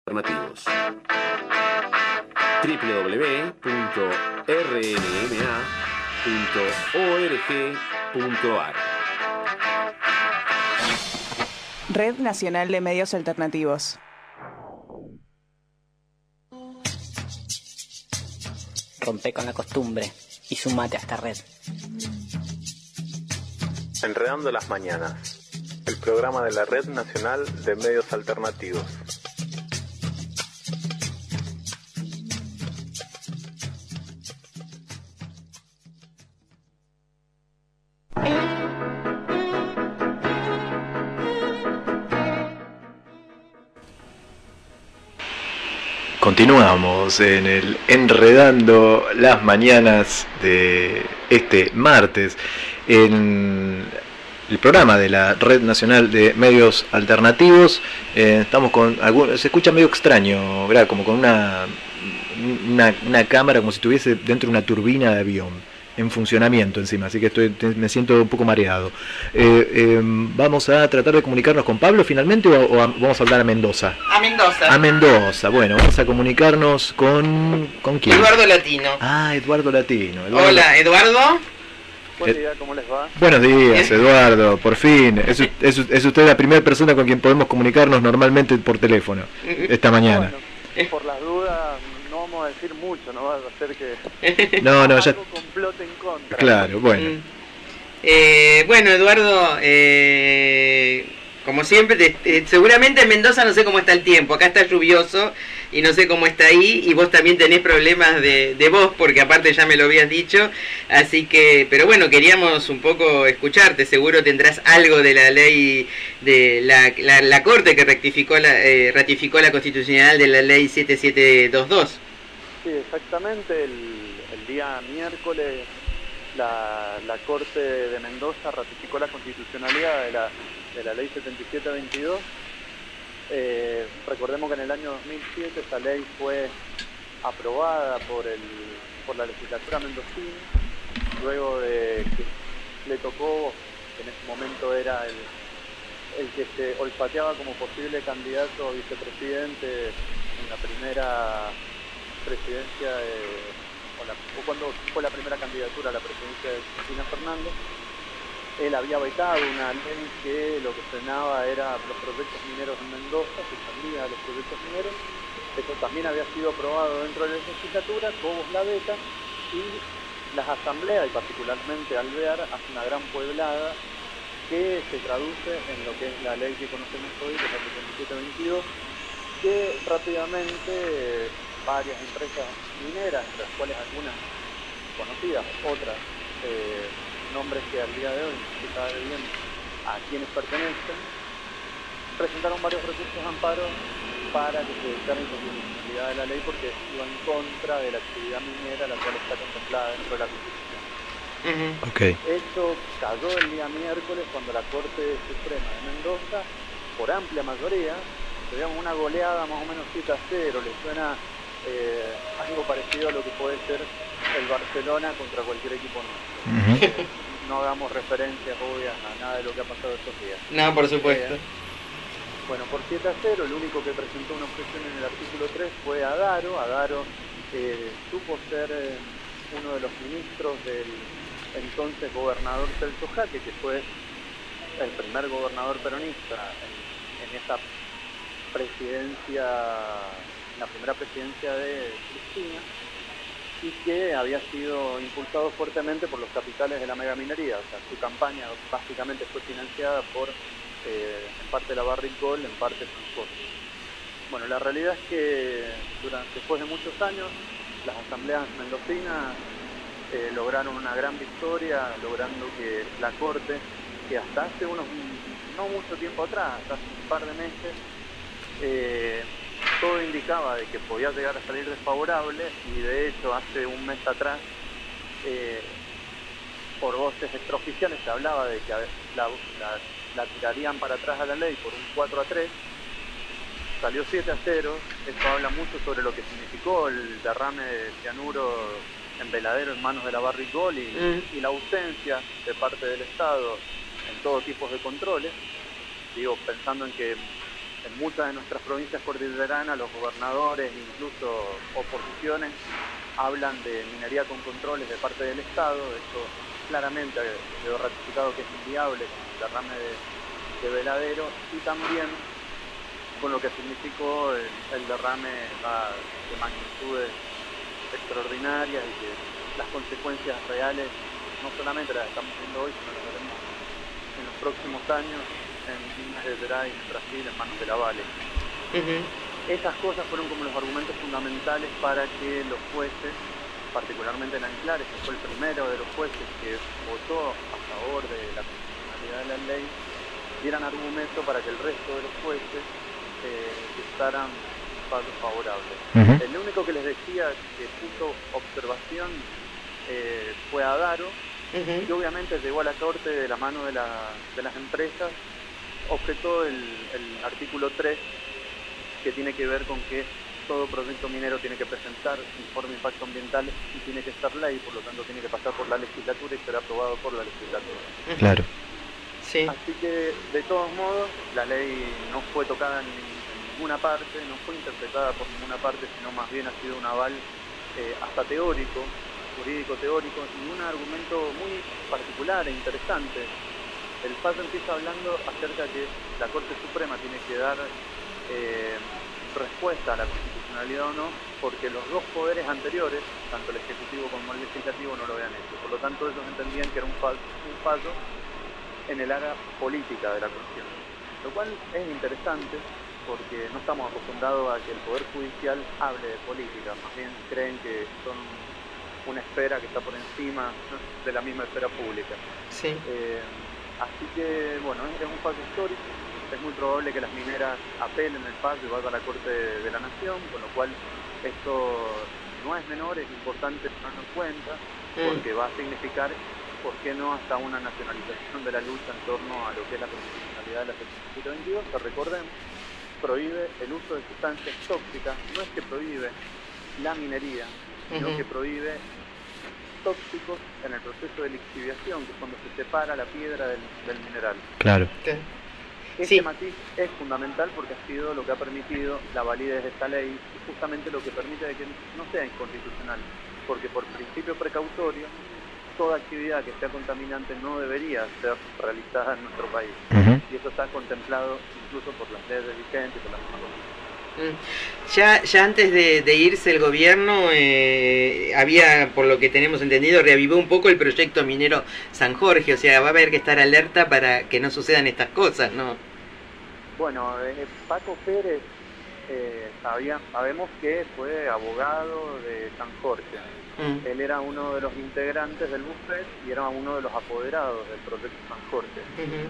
Alternativos. www.rnma.org.ar. Red Nacional de Medios Alternativos. Rompe con la costumbre y sumate a esta red. Enredando las Mañanas, el programa de la Red Nacional de Medios Alternativos. Continuamos en el Enredando las Mañanas de este martes en el programa de la Red Nacional de Medios Alternativos. Estamos con se escucha medio extraño, ¿verdad? Como con una cámara, como si estuviese dentro de una turbina de avión en funcionamiento encima, así que me siento un poco mareado. ¿Vamos a tratar de comunicarnos con Pablo finalmente o vamos a hablar a Mendoza? A Mendoza. A Mendoza, bueno, vamos a comunicarnos ¿con quién? Eduardo Latino. Ah, Eduardo Latino. Hola, Eduardo. Buen día, ¿cómo les va? Buenos días, Eduardo, por fin. Es usted la primera persona con quien podemos comunicarnos normalmente por teléfono esta mañana. Bueno, por las dudas, no vamos a decir mucho, no va a hacer que No, ya algo complote en contra. Claro, bueno. Bueno, Eduardo, como siempre, seguramente en Mendoza no sé cómo está el tiempo. Acá está lluvioso y no sé cómo está ahí. Y vos también tenés problemas de voz, porque aparte ya me lo habías dicho. Así que, pero bueno, queríamos un poco escucharte. Seguro tendrás algo de la ley de la Corte que ratificó la constitucional de la ley 7722. Sí, exactamente. El día miércoles la Corte de Mendoza ratificó la constitucionalidad de la ley 7722. Recordemos que en el año 2007 esa ley fue aprobada por la legislatura mendocina, luego de que le tocó, que en ese momento era el que se olfateaba como posible candidato a vicepresidente en la primera presidencia o cuando fue la primera candidatura a la presidencia de Cristina Fernández. Él había vetado una ley que lo que frenaba era los proyectos mineros en Mendoza, que salía de los proyectos mineros. Eso también había sido aprobado dentro de la legislatura, Cobos la veta, y las asambleas, y particularmente Alvear, hace una gran pueblada que se traduce en lo que es la ley que conocemos hoy, que es la 7722, que rápidamente varias empresas mineras, entre las cuales algunas conocidas, otras nombres que al día de hoy se sabe bien a quienes pertenecen, presentaron varios recursos de amparo para que se declare inconstitucionalidad de la ley porque iba en contra de la actividad minera la cual está contemplada dentro de la Constitución. Okay. Eso cayó el día miércoles cuando la Corte Suprema de Mendoza, por amplia mayoría, digamos una goleada más o menos 7-0, le suena algo parecido a lo que puede ser el Barcelona contra cualquier equipo nuestro. No damos referencias obvias a nada de lo que ha pasado estos días. No, por supuesto. Bueno, por 7-0, el único que presentó una objeción en el artículo 3 fue Adaro. Adaro supo ser uno de los ministros del entonces gobernador Celso Jaque, que fue el primer gobernador peronista en esa presidencia, la primera presidencia de Cristina, y que había sido impulsado fuertemente por los capitales de la megaminería. O sea, su campaña básicamente fue financiada por, en parte la Barrick Gold, en parte Francoso. Bueno, la realidad es que después de muchos años, las asambleas mendocinas lograron una gran victoria, logrando que la Corte, que hasta hace no mucho tiempo atrás, hasta hace un par de meses, todo indicaba de que podía llegar a salir desfavorable, y de hecho hace un mes atrás, por voces extraoficiales, se hablaba de que la tirarían para atrás a la ley por un 4-3, salió 7-0, esto habla mucho sobre lo que significó el derrame de cianuro en Veladero en manos de la Barrick Gold y la ausencia de parte del Estado en todo tipo de controles. Digo, pensando en que en muchas de nuestras provincias cordilleranas los gobernadores, incluso oposiciones, hablan de minería con controles de parte del Estado. Esto claramente quedó ratificado que es inviable con el derrame de Veladero, y también con lo que significó el derrame de magnitudes extraordinarias, y que las consecuencias reales no solamente las estamos viendo hoy, sino las veremos en los próximos años en Minas Gerais, en Brasil, en manos de la Vale. Esas cosas fueron como los argumentos fundamentales para que los jueces, particularmente en Anclares, que fue el primero de los jueces que votó a favor de la constitucionalidad de la ley, dieran argumento para que el resto de los jueces dictaran fallos favorables. El único que les decía que puso observación fue Adaro, y obviamente llegó a la corte de la mano de las empresas, objetó el artículo 3, que tiene que ver con que todo proyecto minero tiene que presentar informe de impacto ambiental y tiene que ser ley, por lo tanto tiene que pasar por la legislatura y ser aprobado por la legislatura. Claro. Sí. Así que, de todos modos, la ley no fue tocada en ninguna parte, no fue interpretada por ninguna parte, sino más bien ha sido un aval hasta teórico, jurídico teórico, y un argumento muy particular e interesante. El fallo empieza hablando acerca de que la Corte Suprema tiene que dar respuesta a la constitucionalidad o no, porque los dos poderes anteriores, tanto el Ejecutivo como el Legislativo, no lo habían hecho. Por lo tanto, ellos entendían que era un fallo en el área política de la cuestión, lo cual es interesante porque no estamos acostumbrados a que el Poder Judicial hable de política, más bien creen que son una esfera que está por encima de la misma esfera pública. Sí. Así que, bueno, es un fallo histórico. Es muy probable que las mineras apelen el fallo y vaya a la Corte de la Nación, con lo cual esto no es menor, es importante tenerlo en cuenta, porque va a significar, ¿por qué no?, hasta una nacionalización de la lucha en torno a lo que es la constitucionalidad de la 7722, que recordemos, prohíbe el uso de sustancias tóxicas. No es que prohíbe la minería, sino que prohíbe tóxicos en el proceso de lixiviación, que es cuando se separa la piedra del mineral. Claro. Este matiz es fundamental porque ha sido lo que ha permitido la validez de esta ley, y justamente lo que permite de que no sea inconstitucional, porque por principio precautorio, toda actividad que sea contaminante no debería ser realizada en nuestro país. Y eso está contemplado incluso por las leyes vigentes, por las mismas constituciones. Ya antes de irse el gobierno, había, por lo que tenemos entendido, reavivó un poco el proyecto minero San Jorge, o sea, va a haber que estar alerta para que no sucedan estas cosas, ¿no? Bueno, Paco Pérez, sabemos que fue abogado de San Jorge. Él era uno de los integrantes del bufet y era uno de los apoderados del proyecto San Jorge.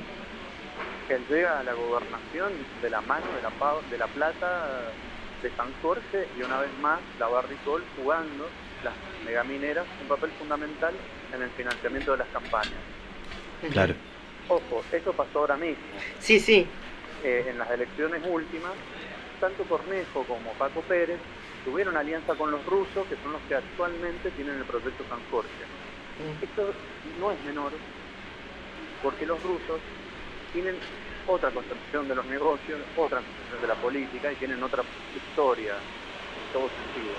Él llega a la gobernación de la mano de la plata de San Jorge, y una vez más la Barrick-Gold jugando las megamineras un papel fundamental en el financiamiento de las campañas. Claro. Ojo, eso pasó ahora mismo. Sí, sí. En las elecciones últimas, tanto Cornejo como Paco Pérez tuvieron alianza con los rusos, que son los que actualmente tienen el proyecto San Jorge. Esto no es menor, porque los rusos tienen otra concepción de los negocios, otra concepción de la política, y tienen otra historia en todo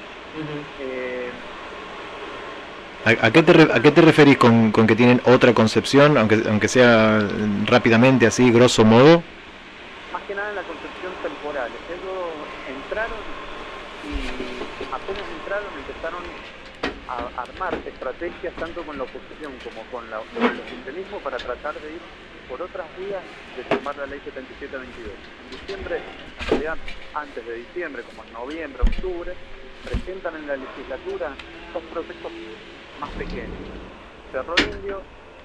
sentido. ¿A qué te referís con que tienen otra concepción, aunque sea rápidamente, así, grosso modo? Más que nada en la concepción temporal. Ellos entraron y apenas entraron empezaron a armar estrategias tanto con la oposición como con el oficialismo para tratar de ir por otras vías de tomar la ley 7722. En diciembre, en realidad antes de diciembre, como en noviembre, octubre, presentan en la legislatura dos proyectos más pequeños: Cerro Indio,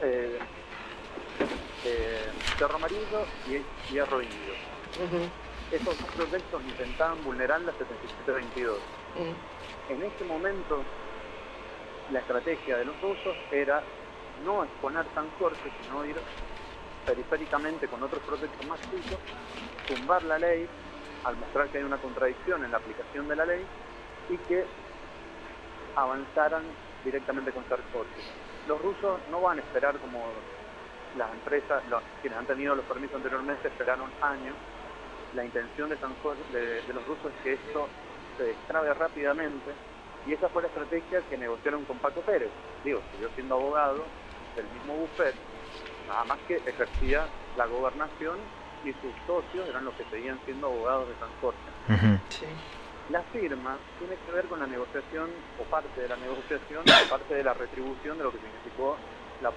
Cerro Amarillo y Hierro Indio. Esos dos proyectos intentaban vulnerar la 7722. En ese momento, la estrategia de los rusos era no exponer San Jorge, sino ir periféricamente con otros proyectos más chicos, tumbar la ley al mostrar que hay una contradicción en la aplicación de la ley, y que avanzaran directamente con San Jorge. Los rusos no van a esperar como las empresas, quienes han tenido los permisos anteriormente, esperaron años la intención de los rusos es que esto se destrabe rápidamente, y esa fue la estrategia que negociaron con Paco Pérez. Digo, siguió siendo abogado del mismo bufete, nada más que ejercía la gobernación y sus socios eran los que seguían siendo abogados de San Jorge. Ujú. Sí. La firma tiene que ver con la negociación, o parte de la negociación, o parte de la retribución de lo que significó la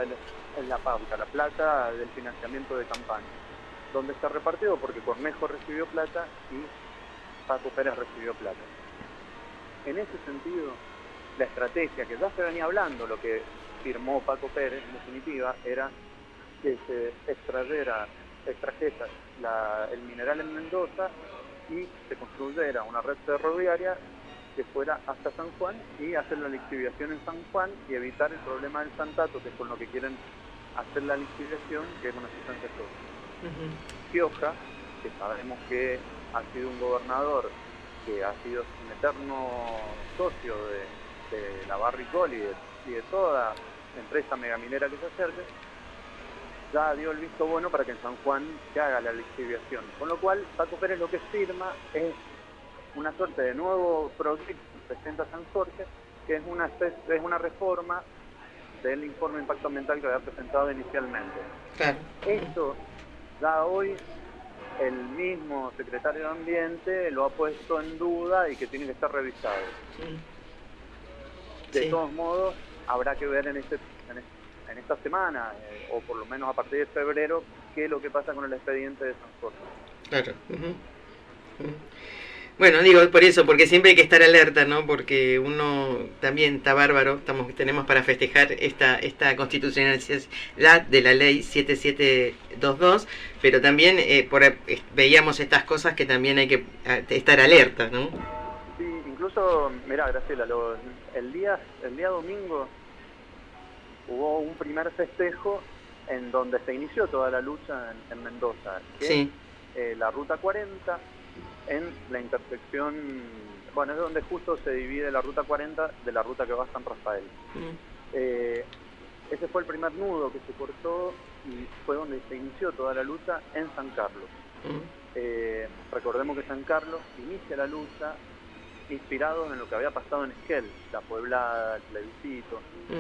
plata del financiamiento de campaña, donde se repartió porque Cornejo recibió plata y Paco Pérez recibió plata. En ese sentido, la estrategia que ya se venía hablando, lo que firmó Paco Pérez en definitiva, era que se extrajera el mineral en Mendoza y se construyera una red ferroviaria que fuera hasta San Juan y hacer la lixiviación en San Juan y evitar el problema del santato, que es con lo que quieren hacer la lixiviación, que es una sustancia tóxica. Gioja, que sabemos que ha sido un gobernador que ha sido un eterno socio de la Barrick y de toda empresa megaminera que se acerque, ya dio el visto bueno para que en San Juan se haga la lixiviación. Con lo cual, Paco Pérez lo que firma es una suerte de nuevo proyecto que presenta San Jorge, que es una reforma del informe de impacto ambiental que había presentado inicialmente. Claro. Esto, ya hoy, el mismo secretario de Ambiente lo ha puesto en duda y que tiene que estar revisado. De Sí. todos modos, habrá que ver en esta semana, o por lo menos a partir de febrero, qué es lo que pasa con el expediente de San Jorge. Claro. Bueno, digo por eso, porque siempre hay que estar alerta, ¿no? Porque uno también está bárbaro, tenemos para festejar esta constitucionalidad de la ley 7722, pero también veíamos estas cosas que también hay que estar alerta, ¿no? Sí, incluso, mirá, Graciela, el día domingo hubo un primer festejo en donde se inició toda la lucha en Mendoza, que Sí. es la Ruta 40, en la intersección, bueno, es donde justo se divide la Ruta 40 de la ruta que va a San Rafael. Ese fue el primer nudo que se cortó y fue donde se inició toda la lucha en San Carlos. Recordemos que San Carlos inicia la lucha inspirado en lo que había pasado en Esquel, la pueblada, el plebiscito.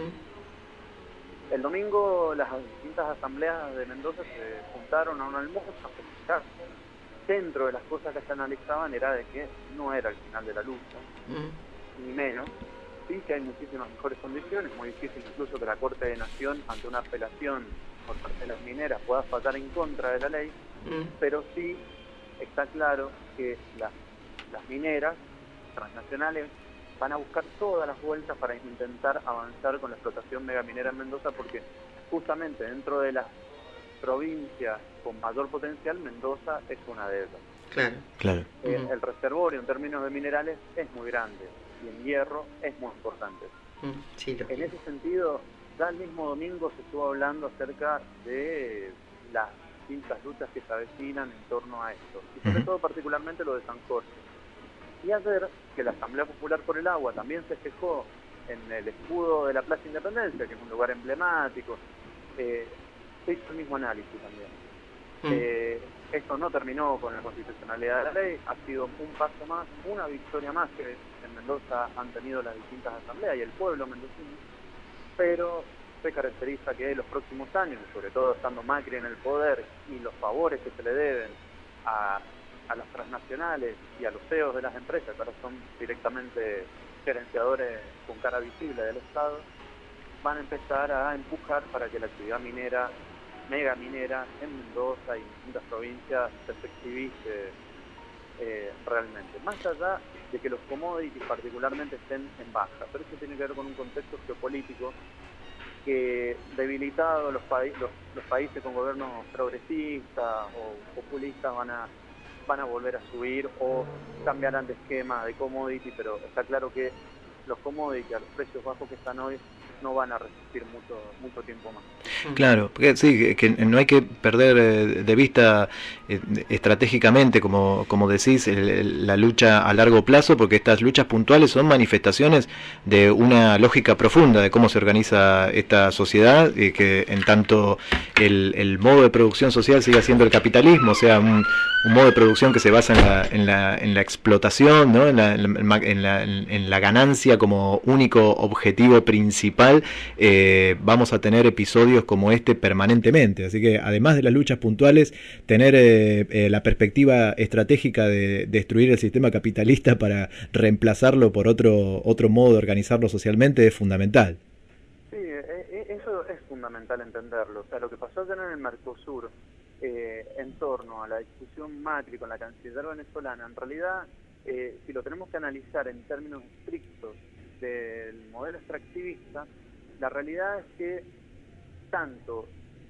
El domingo las distintas asambleas de Mendoza se juntaron a un almuerzo a festejar. Dentro de las cosas que se analizaban era de que no era el final de la lucha, ni menos. Sí que hay muchísimas mejores condiciones, muy difícil incluso que la Corte de Nación, ante una apelación por parte de las mineras, pueda fallar en contra de la ley, pero sí está claro que las mineras transnacionales van a buscar todas las vueltas para intentar avanzar con la explotación megaminera en Mendoza, porque justamente dentro de las provincias con mayor potencial, Mendoza es una de ellas. Claro. El reservorio en términos de minerales es muy grande y en hierro es muy importante. Sí, En ese sentido, ya el mismo domingo se estuvo hablando acerca de las distintas luchas que se avecinan en torno a esto, y sobre todo particularmente lo de San Jorge. Y ayer, que la Asamblea Popular por el Agua también se festejó en el escudo de la Plaza Independencia, que es un lugar emblemático, se hizo el mismo análisis también. Esto no terminó con la constitucionalidad de la ley, ha sido un paso más, una victoria más que en Mendoza han tenido las distintas asambleas y el pueblo mendocino, pero se caracteriza que en los próximos años, sobre todo estando Macri en el poder y los favores que se le deben a las transnacionales y a los CEOs de las empresas, que ahora son directamente gerenciadores con cara visible del Estado, van a empezar a empujar para que la actividad minera, megaminera, en Mendoza y en distintas provincias se efectivice realmente. Más allá de que los commodities particularmente estén en baja, pero eso tiene que ver con un contexto geopolítico que, debilitado los países con gobiernos progresistas o populistas, van a volver a subir o cambiarán de esquema de commodity, pero está claro que los commodities a los precios bajos que están hoy no van a resistir mucho tiempo más. Claro, porque sí, que no hay que perder de vista estratégicamente, como decís, la lucha a largo plazo, porque estas luchas puntuales son manifestaciones de una lógica profunda de cómo se organiza esta sociedad, y que en tanto el modo de producción social siga siendo el capitalismo, o sea, un modo de producción que se basa en la explotación, ¿no? en la ganancia como único objetivo principal, vamos a tener episodios como este permanentemente. Así que además de las luchas puntuales, tener la perspectiva estratégica de destruir el sistema capitalista para reemplazarlo por otro modo de organizarlo socialmente es fundamental. Sí, eso es fundamental entenderlo. O sea, lo que pasó ayer en el Mercosur en torno a la discusión Macri con la canciller venezolana, en realidad, si lo tenemos que analizar en términos estrictos del modelo extractivista, la realidad es que tanto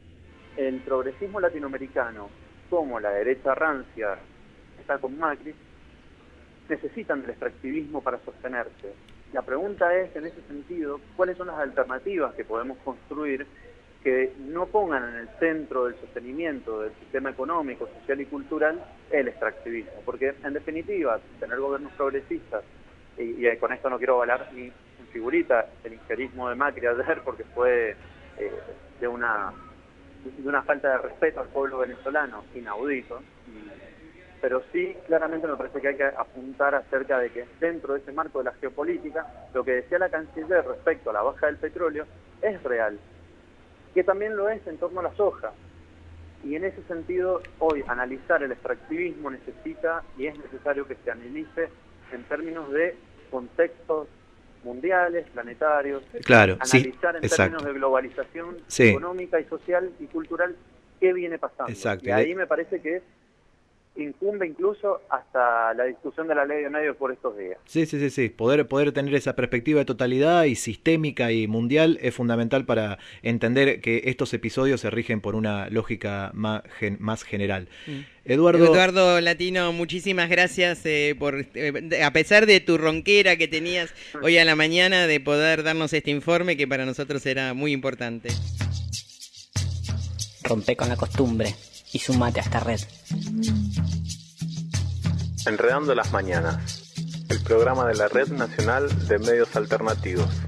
el progresismo latinoamericano como la derecha rancia que está con Macri necesitan del extractivismo para sostenerse. La pregunta es, en ese sentido, ¿cuáles son las alternativas que podemos construir que no pongan en el centro del sostenimiento del sistema económico, social y cultural el extractivismo? Porque, en definitiva, tener gobiernos progresistas, y con esto no quiero avalar ni en figurita el injerismo de Macri ayer, porque fue de una falta de respeto al pueblo venezolano inaudito, pero sí claramente me parece que hay que apuntar acerca de que dentro de ese marco de la geopolítica, lo que decía la canciller respecto a la baja del petróleo es real, que también lo es en torno a la soja. Y en ese sentido, hoy analizar el extractivismo necesita y es necesario que se analice en términos de contextos mundiales, planetarios, claro, analizar sí, en términos de globalización económica y social y cultural qué viene pasando. Exacto. Y ahí me parece que incumbe incluso hasta la discusión de la ley de medios por estos días. Sí. Poder tener esa perspectiva de totalidad y sistémica y mundial es fundamental para entender que estos episodios se rigen por una lógica más general. Eduardo Latino, muchísimas gracias por, a pesar de tu ronquera que tenías hoy a la mañana, de poder darnos este informe que para nosotros era muy importante. Rompe con la costumbre y sumate a esta red. Enredando las mañanas, el programa de la Red Nacional de Medios Alternativos.